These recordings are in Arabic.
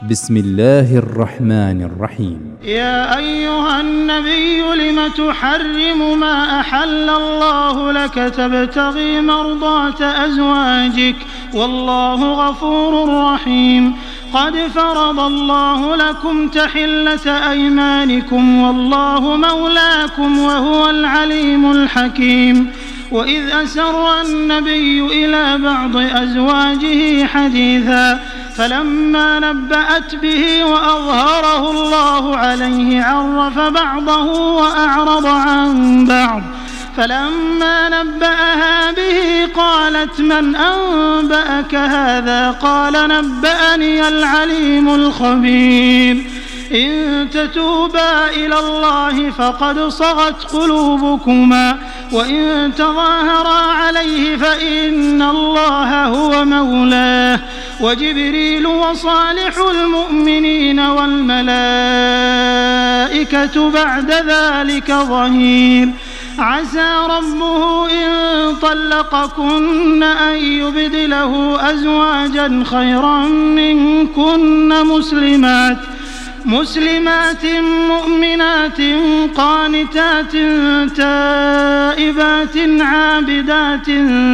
بسم الله الرحمن الرحيم. يا أيها النبي لم تحرم ما أحل الله لك تبتغي مرضات أزواجك والله غفور رحيم. قد فرض الله لكم تحلة أيمانكم والله مولاكم وهو العليم الحكيم. وإذ أسر النبي إلى بعض أزواجه حديثا فلما نبأت به وأظهره الله عليه عرف بعضه وأعرض عن بعض. فلما نبأها به قالت من أنبأك هذا؟ قال نبأني العليم الخبير. إن تتوبا إلى الله فقد صغت قلوبكما وإن تظاهرا عليه فإن الله هو مولاه وجبريل وصالح المؤمنين والملائكة بعد ذلك ظهير. عسى ربه إن طلقكن أن يبدله أزواجا خيرا منكن مسلمات مؤمنات قانتات تائبات عابدات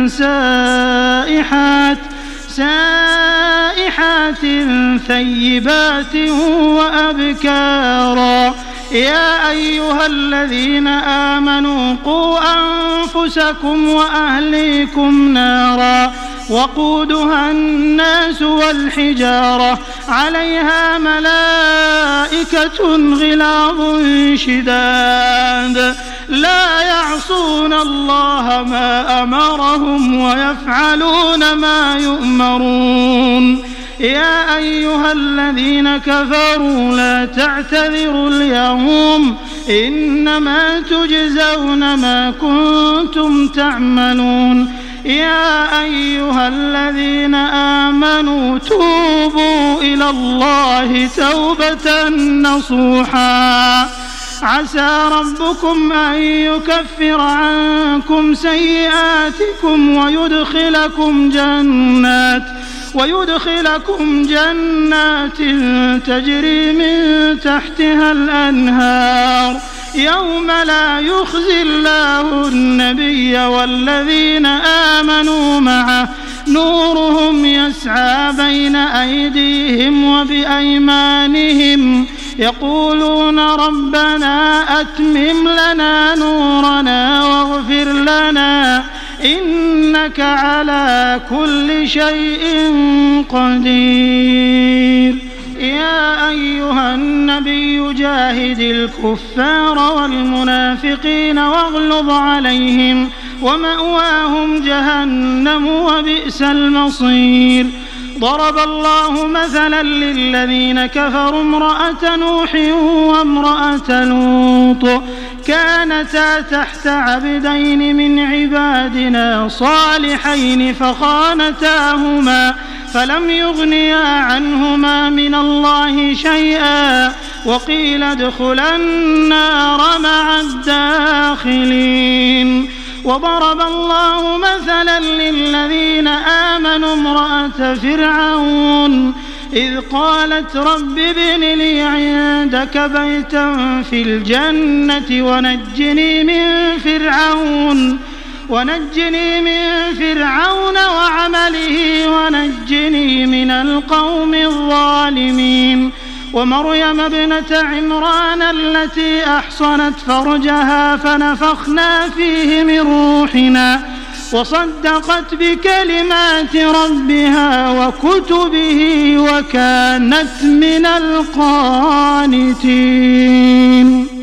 سائحات ثيبات وأبكارا. يا أيها الذين آمنوا قوا أنفسكم وأهليكم نارا وقودها الناس والحجارة عليها ملائكة غلاظ شداد لا يعصون الله ما أمرهم ويفعلون ما يؤمرون. يا أيها الذين كفروا لا تعتذروا اليوم إنما تجزون ما كنتم تعملون. يا أيها الذين آمنوا توبوا إلى الله توبة نصوحا عسى ربكم أن يكفر عنكم سيئاتكم ويدخلكم جنات تجري من تحتها الأنهار يوم لا يخزي الله النبي والذين آمنوا معه نورهم يسعى بين أيديهم وبأيمانهم يقولون ربنا أتمم لنا نورنا واغفر لنا إنك على كل شيء قدير. يا أيها النبي جاهد الكفار والمنافقين واغلظ عليهم ومأواهم جهنم وبئس المصير. ضرب الله مثلا للذين كفروا امرأة نوح وامرأة لوط كانتا تحت عبدين من عبادنا صالحين فخانتاهما فلم يغنيا عنهما من الله شيئا وقيل ادخلا النار مع الداخلين. وضرب الله مثلا للذين آمنوا امرأة فرعون إذ قالت رب ابن لي عندك بيتا في الجنة ونجني من فرعون وعمله ونجني من القوم الظالمين. ومريم ابنة عمران التي أحصنت فرجها فنفخنا فيه من روحنا وصدقت بكلمات ربها وكتبه وكانت من القانتين.